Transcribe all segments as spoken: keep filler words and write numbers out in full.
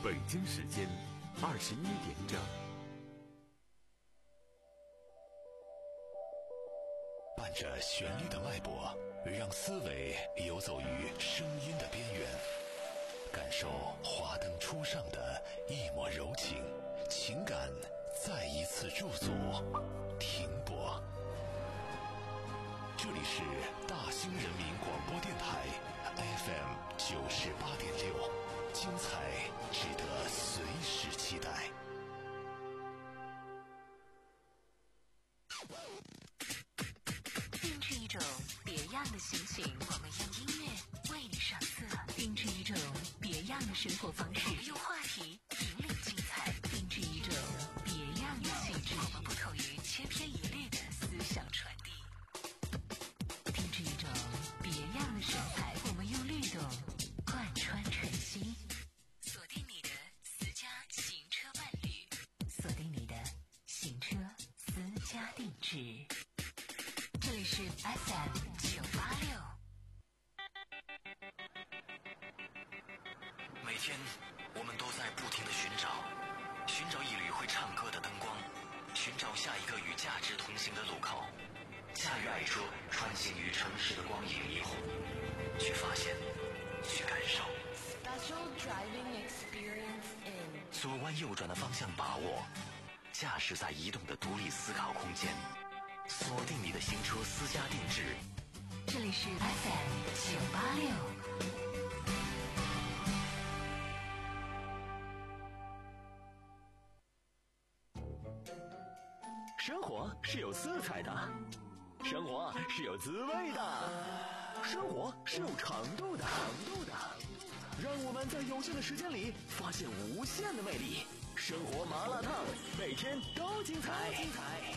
北京时间二十一点整。 伴着旋律的脉搏，让思维游走于声音的边缘，感受华灯初上的一抹柔情，情感再一次驻足停泊。这里是大兴人民广播电台 F M 九十八点六，精彩值得随时期待。 定制一种别样的心情，我们用音乐为你上色；定制一种别样的生活方式，我们用话题引领精彩；定制一种别样的气质，我们不同于千篇一律的思想传递；定制一种别样的神采，我们用律动贯穿晨曦。锁定你的私家行车伴侣，锁定你的行车私家定制。这里是 F M 九八六。 每天我们都在不停地寻找，寻找一缕会唱歌的灯光，寻找下一个与价值同行的路口，驾驭爱车穿行于城市的光影霓虹，去发现，去感受。 Special driving experience in 左弯右转的方向把握，驾驶在移动的独立思考空间，锁定你的行车私家定制。 这里是 F M 九八六。 生活是有色彩的，生活是有滋味的，生活是有长度的，长度的。让我们在有限的时间里发现无限的魅力。生活麻辣烫，每天都精彩。精彩。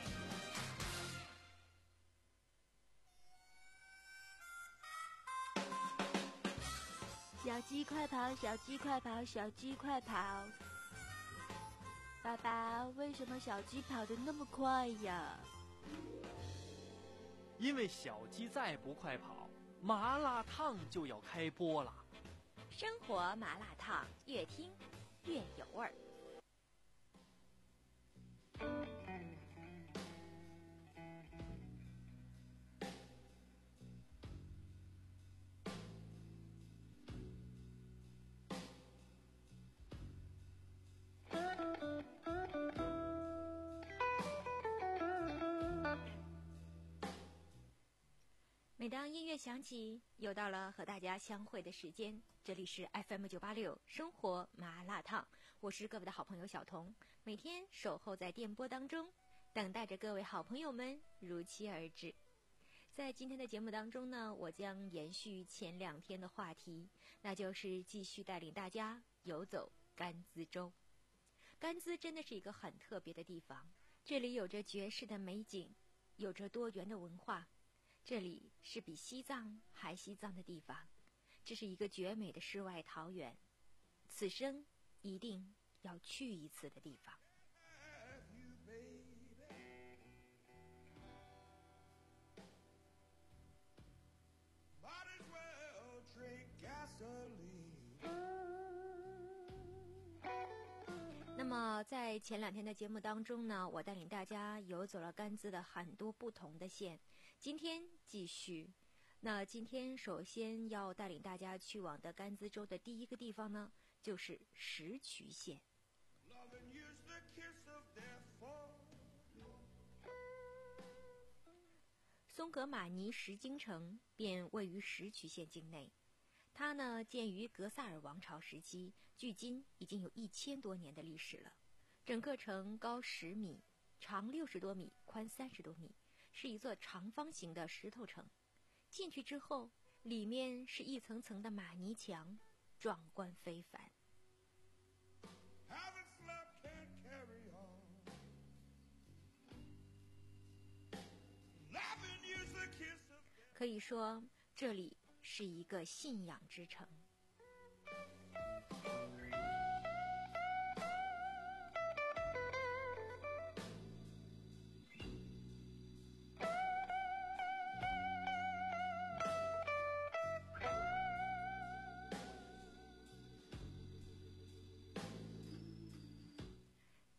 小鸡快跑，小鸡快跑，小鸡快跑！爸爸，为什么小鸡跑得那么快呀？ 因为小鸡再不快跑，麻辣烫就要开播了。 生活麻辣烫，越听越有味儿。每当音乐响起，又到了和大家相会的时间。这里是 F M 九八六生活麻辣烫，我是各位的好朋友小彤，每天守候在电波当中，等待着各位好朋友们如期而至。在今天的节目当中呢，我将延续前两天的话题，那就是继续带领大家游走甘孜州。甘孜真的是一个很特别的地方，这里有着绝世的美景，有着多元的文化，这里是比西藏还西藏的地方，这是一个绝美的世外桃源，此生一定要去一次的地方。那么在前两天的节目当中呢，我带领大家游走了甘孜的很多不同的县，今天继续。那今天首先要带领大家去往的甘孜州的第一个地方呢，就是石渠县。松格玛尼石京城便位于石渠县境内，它呢建于格萨尔王朝时期，距今已经有一千多年的历史了。整个城高十米，长六十多米，宽三十多米，是一座长方形的石头城。进去之后，里面是一层层的玛尼墙，壮观非凡。可以说，这里是一个信仰之城。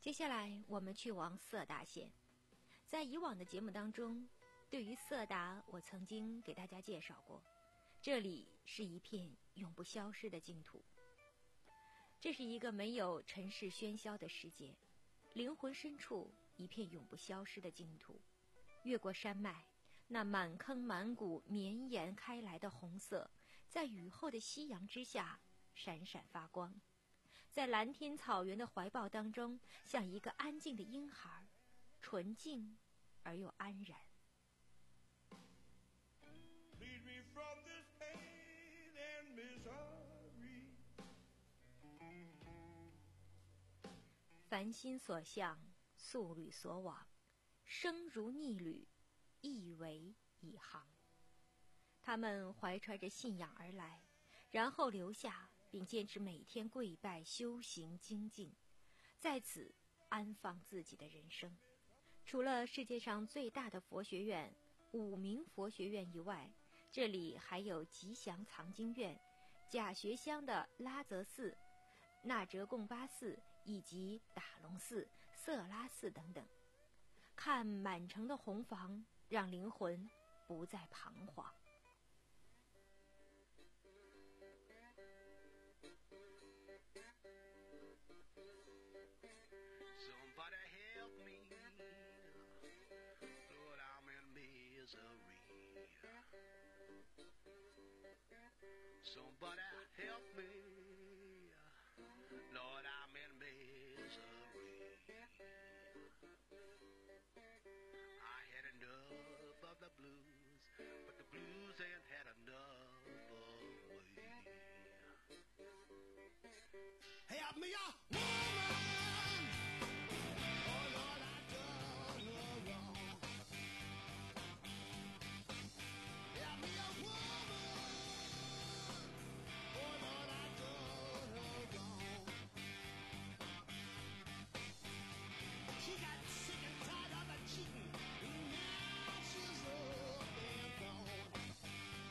接下来我们去往色达县。在以往的节目当中，对于色达我曾经给大家介绍过，这里是一片永不消失的净土。这是一个没有尘世喧嚣的世界，灵魂深处一片永不消失的净土。越过山脉，那满坑满谷绵延开来的红色，在雨后的夕阳之下闪闪发光，在蓝天草原的怀抱当中，像一个安静的婴孩，纯净而又安然。凡心所向，素履所往，生如逆旅，亦为一行。他们怀揣着信仰而来，然后留下，并坚持每天跪拜修行精进，在此安放自己的人生。除了世界上最大的佛学院五明佛学院以外，这里还有吉祥藏经院、贾学乡的拉泽寺、那哲贡巴寺以及打龙寺、色拉寺等等。看满城的红房，让灵魂不再彷徨。 Somebody help me, Lord, I'm in misery. I had enough of the blues, but the blues ain't had enough of me. Help me, a woman! Oh, Lord, I done her wrong. Help me, a woman!She got sick and tired of the cheating, and now she's up and gone.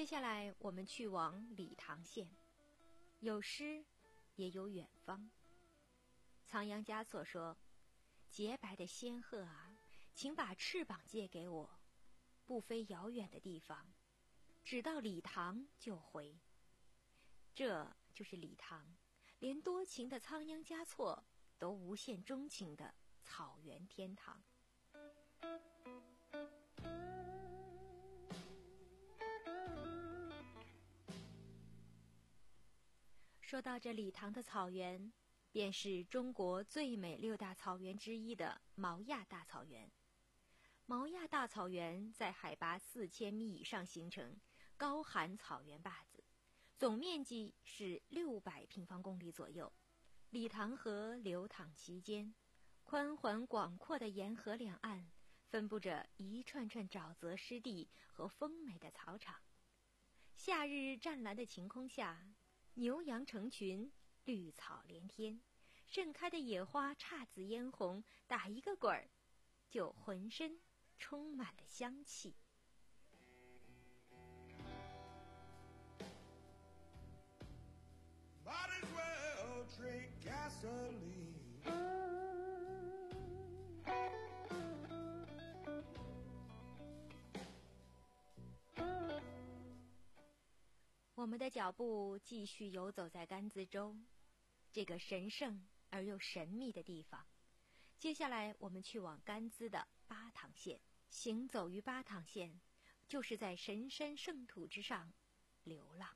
接下来我们去往理塘县，有诗也有远方。仓央嘉措说，洁白的仙鹤啊，请把翅膀借给我，不飞遥远的地方，只到理塘就回。这就是理塘，连多情的仓央嘉措都无限钟情的草原天堂。说到这理塘的草原，便是中国最美六大草原之一的毛亚大草原。毛亚大草原在海拔四千米以上形成高寒草原坝子，总面积是六百平方公里左右。理塘河流淌其间，宽缓广阔的沿河两岸分布着一串串沼泽湿地和丰美的草场。夏日湛蓝的晴空下，牛羊成群，绿草连天，盛开的野花姹紫嫣红，打一个滚儿就浑身充满了香气。 Might as well drink gasoline. 我们的脚步继续游走在甘孜州，这个神圣而又神秘的地方。接下来我们去往甘孜的巴塘县，行走于巴塘县，就是在神山圣土之上流浪。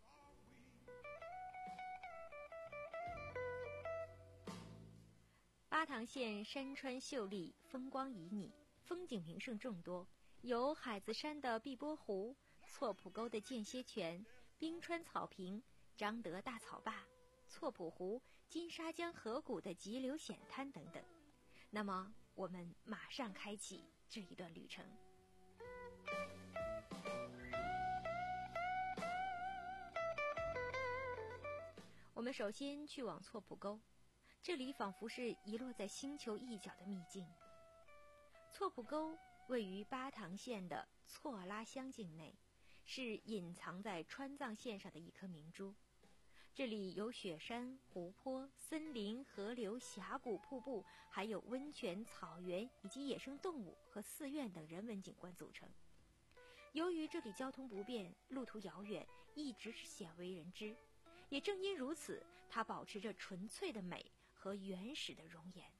巴塘县山川秀丽，风光旖旎，风景名胜众多，有海子山的碧波湖、错浦沟的间歇泉、冰川草坪、张德大草坝、错浦湖、金沙江河谷的急流险滩等等。那么我们马上开启这一段旅程。我们首先去往错浦沟，这里仿佛是遗落在星球一角的秘境。错浦沟位于巴塘县的错拉乡境内，是隐藏在川藏线上的一颗明珠。这里有雪山、湖泊、森林、河流、峡谷、瀑布，还有温泉、草原以及野生动物和寺院等人文景观组成。由于这里交通不便，路途遥远，一直是鲜为人知。也正因如此，它保持着纯粹的美和原始的容颜。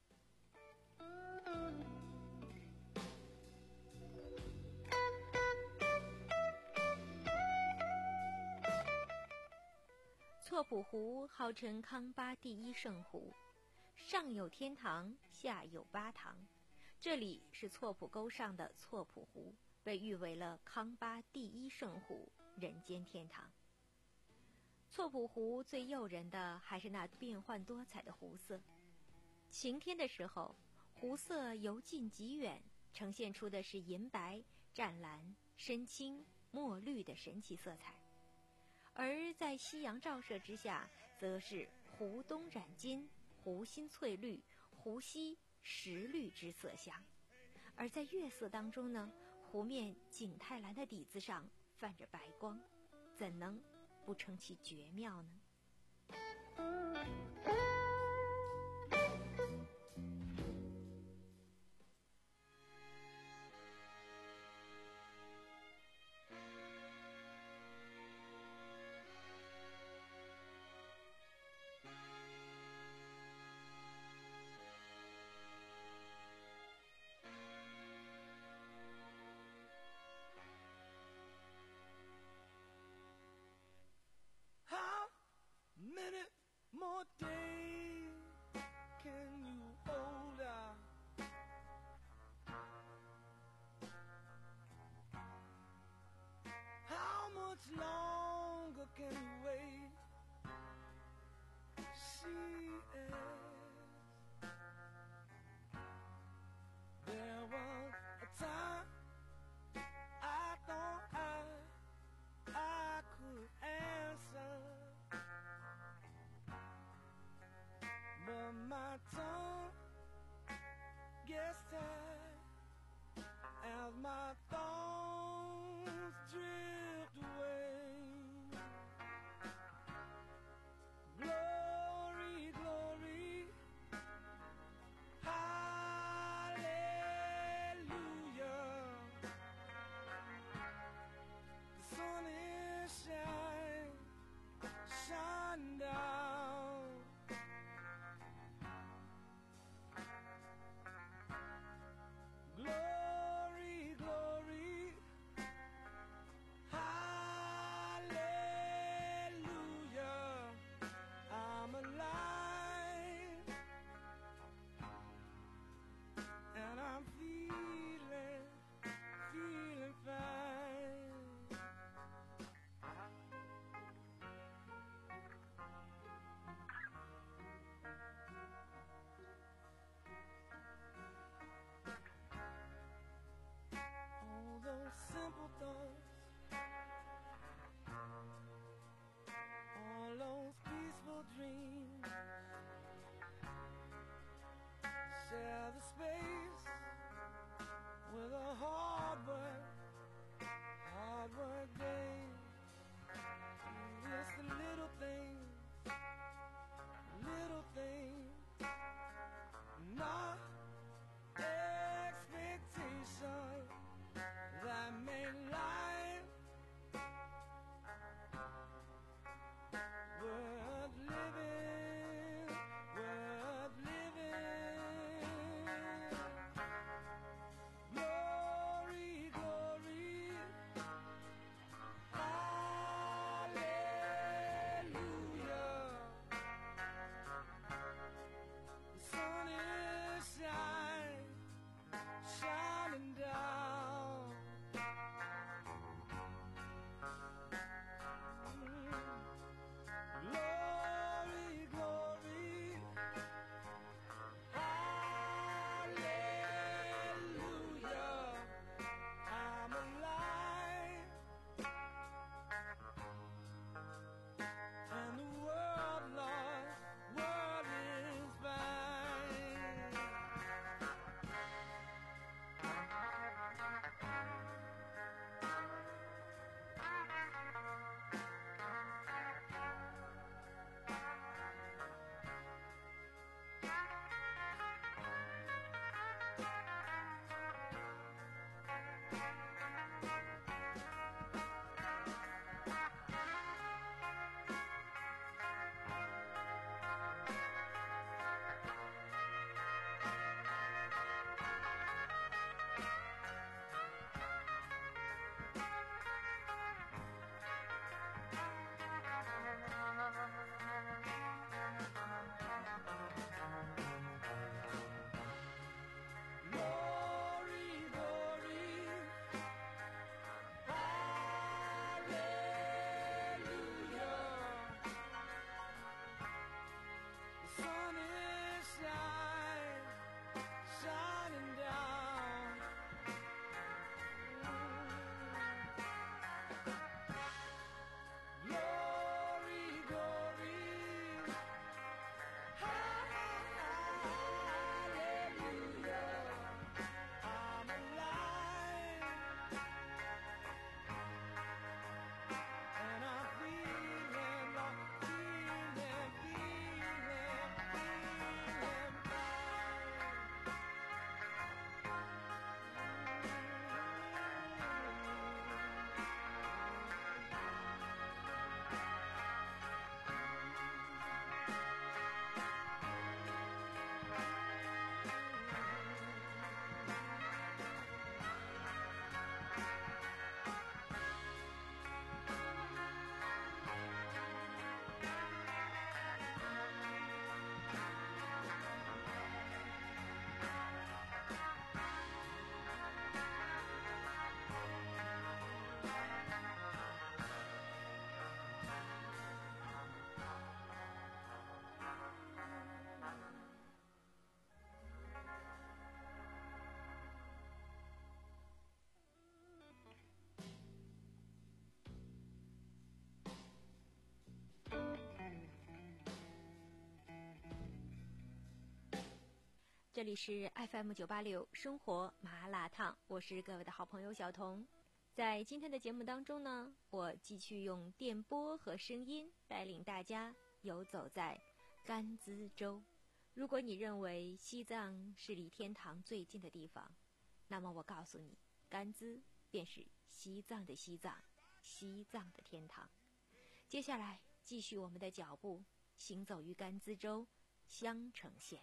错浦湖号称康巴第一圣湖，上有天堂，下有巴塘。这里是错浦沟上的错浦湖，被誉为了康巴第一圣湖，人间天堂。错浦湖最诱人的还是那变幻多彩的湖色。晴天的时候，湖色由近及远，呈现出的是银白、湛蓝、深青、墨绿的神奇色彩。而在夕阳照射之下，则是湖东染金、湖心翠绿、湖西石绿之色相。而在月色当中呢，湖面景泰蓝的底子上泛着白光，怎能不称其绝妙呢？ Many more days can you hold out? How much longer can you wait? She asked. There was a time I thought I I could answer, but my tongue gets tired as my thoughts drift away. 这里是 F M 九八六生活麻辣烫，我是各位的好朋友小童。在今天的节目当中呢，我继续用电波和声音带领大家游走在甘孜州。如果你认为西藏是离天堂最近的地方，那么我告诉你，甘孜便是西藏的西藏，西藏的天堂。接下来继续我们的脚步，行走于甘孜州香城县。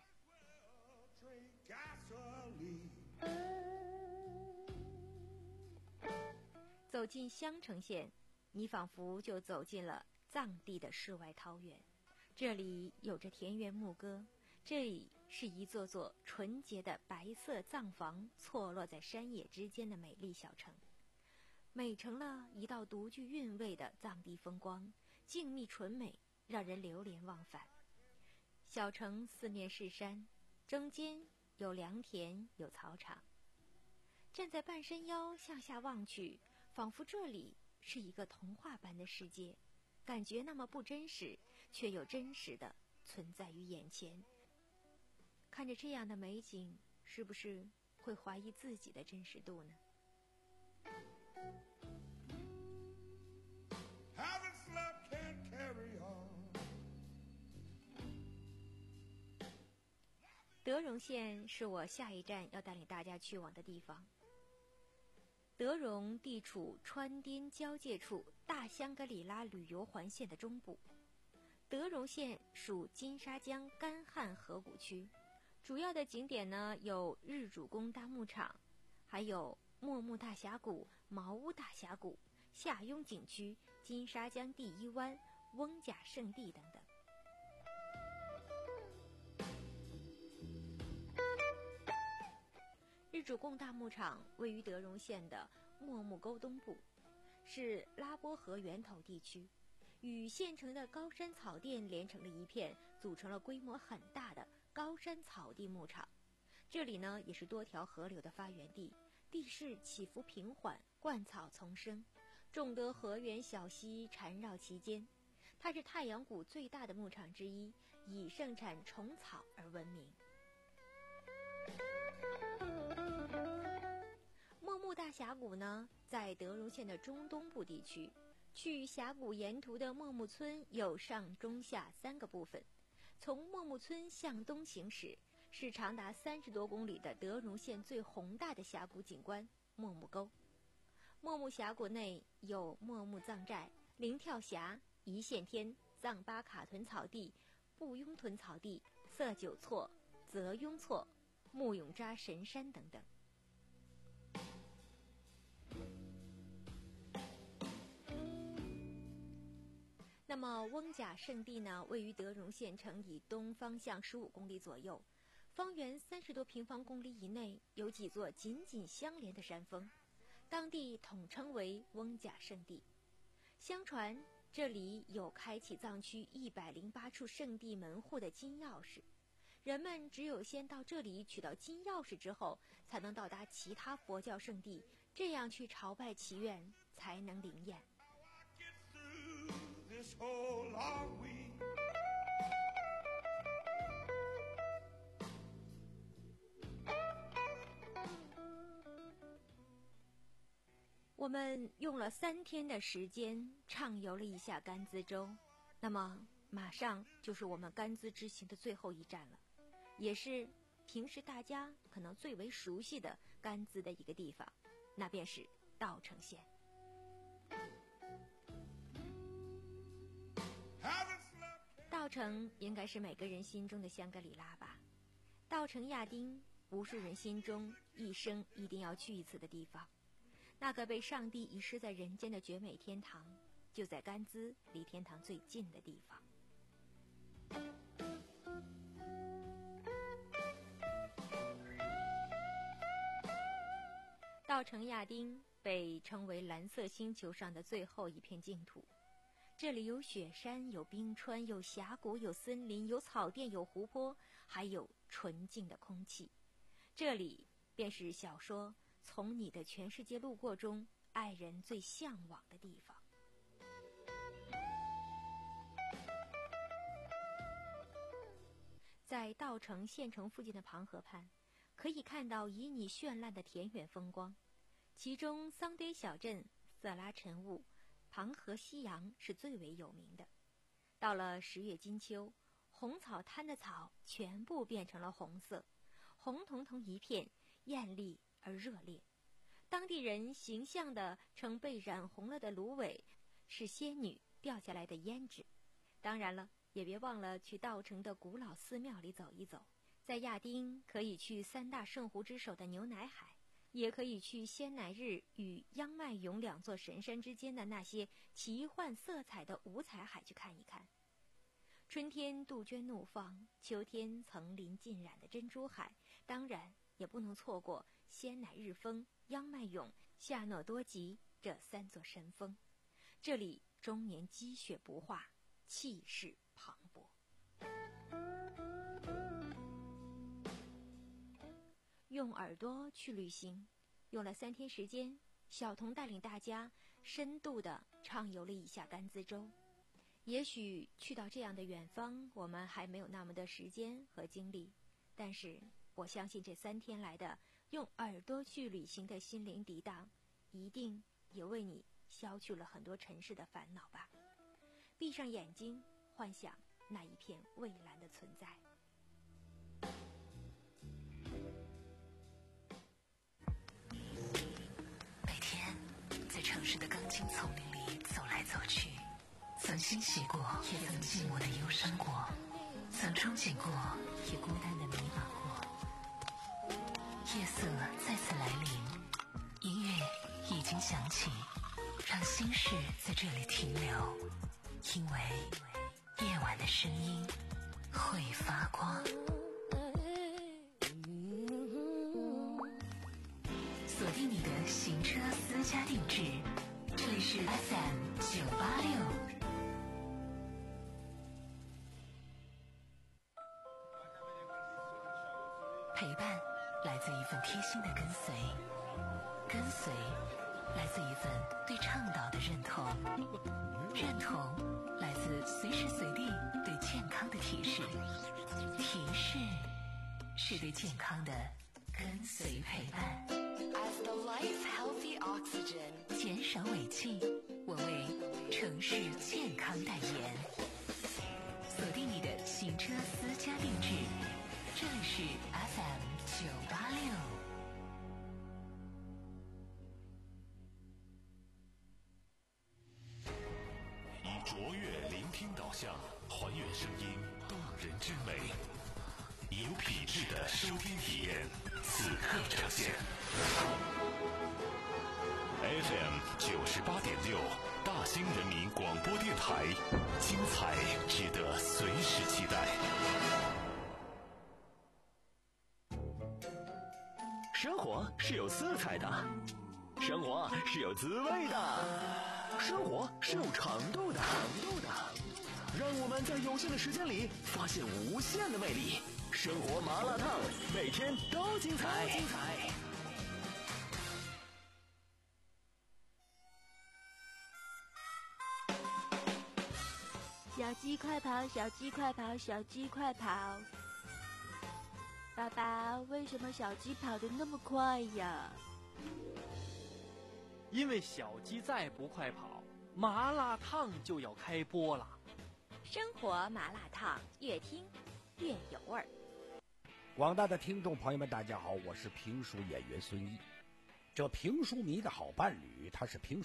走进香城县，你仿佛就走进了藏地的世外桃源。这里有着田园牧歌，这里是一座座纯洁的白色藏房错落在山野之间的美丽小城，美成了一道独具韵味的藏地风光，静谧纯美，让人流连忘返。小城四面是山，中间有良田，有草场。站在半山腰向下望去，仿佛这里是一个童话般的世界，感觉那么不真实，却又真实的存在于眼前。看着这样的美景，是不是会怀疑自己的真实度呢？德荣县是我下一站要带领大家去往的地方。德荣地处川滇交界处大香格里拉旅游环线的中部。德荣县属金沙江干旱河谷区，主要的景点呢有日主公大牧场，还有莫木大峡谷、茅屋大峡谷、下雍景区、金沙江第一湾、翁甲圣地等等。日主贡大牧场位于德荣县的莫木沟东部，是拉波河源头地区，与县城的高山草甸连成了一片，组成了规模很大的高山草地牧场。这里呢也是多条河流的发源地，地势起伏平缓，灌草丛生，众多河源小溪缠绕其间。它是太阳谷最大的牧场之一，以盛产虫草而闻名。莫木大峡谷呢，在德荣县的中东部地区。去峡谷沿途的莫木村有上中下三个部分。从莫木村向东行驶，是长达三十多公里的德荣县最宏大的峡谷景观莫木沟。莫木峡谷内有莫木藏寨、灵跳峡、一线天、藏巴卡屯草地、布雍屯草地、色九错、泽雍错、木永扎神山等等。那么翁甲圣地呢，位于德荣县城以东方向十五公里左右，方圆三十多平方公里以内有几座紧紧相连的山峰，当地统称为翁甲圣地。相传这里有开启藏区一百零八处圣地门户的金钥匙，人们只有先到这里取到金钥匙之后，才能到达其他佛教圣地，这样去朝拜祈愿才能灵验。我们用了三天的时间畅游了一下甘孜州，那么马上就是我们甘孜之行的最后一站了，也是平时大家可能最为熟悉的甘孜的一个地方，那便是稻城县。稻城应该是每个人心中的香格里拉吧。稻城亚丁，无数人心中一生一定要去一次的地方。那个被上帝遗失在人间的绝美天堂，就在甘孜离天堂最近的地方。稻城亚丁被称为蓝色星球上的最后一片净土，这里有雪山，有冰川，有峡谷，有森林，有草甸，有湖泊，还有纯净的空气。这里便是小说《从你的全世界路过》中爱人最向往的地方。 在稻城县城附近的庞河畔，可以看到旖旎绚烂的田园风光，其中桑堆小镇、色拉晨雾、庞河夕阳是最为有名的。到了十月金秋，红草滩的草全部变成了红色，红彤彤一片，艳丽而热烈。当地人形象地称被染红了的芦苇是仙女掉下来的胭脂。当然了，也别忘了去稻城的古老寺庙里走一走。在亚丁可以去三大圣湖之首的牛奶海，也可以去仙乃日与央迈勇两座神山之间的那些奇幻色彩的五彩海去看一看。春天杜鹃怒放，秋天层林尽染的珍珠海，当然也不能错过仙乃日峰、央迈勇、夏诺多吉这三座神峰。这里终年积雪不化，气势磅礴。用耳朵去旅行，用了三天时间，小童带领大家深度地畅游了一下甘孜州。也许去到这样的远方，我们还没有那么的时间和精力，但是我相信这三天来的用耳朵去旅行的心灵涤荡，一定也为你消去了很多尘世的烦恼吧。闭上眼睛，幻想那一片蔚蓝的存在。 每天在城市的钢筋丛林里走来走去，曾欣喜过，也曾寂寞的忧伤过，曾憧憬过，也孤单的迷茫过。夜色再次来临，音乐已经响起，让心事在这里停留，因为夜晚的声音会发光。锁定你的行车私家定制，这里是 F M 九八六。陪伴来自一份贴心的跟随，跟随来自一份对倡导的认同，认同来自随时随地对健康的提示，提示是对健康的跟随陪伴。 As the life healthy oxygen， 减少尾气，我为城市健康代言。锁定你的行车私家定制，这里是 F M 九八六。 以卓越聆听导向，还原声音动人之美，有品质的收听体验，此刻呈现。F M 九十八点六，大兴人民广播电台，精彩值得随时期待。 生活是有色彩的，生活是有滋味的，生活是有长度的，长度的。让我们在有限的时间里发现无限的魅力。生活麻辣烫，每天都精彩。精彩。 小鸡快跑，小鸡快跑，小鸡快跑！爸爸，为什么小鸡跑得那么快呀？ 因为小鸡再不快跑，麻辣烫就要开播了。 生活麻辣烫，越听越有味儿。 广大的听众朋友们，大家好，我是评书演员孙一。这评书迷的好伴侣，他是评书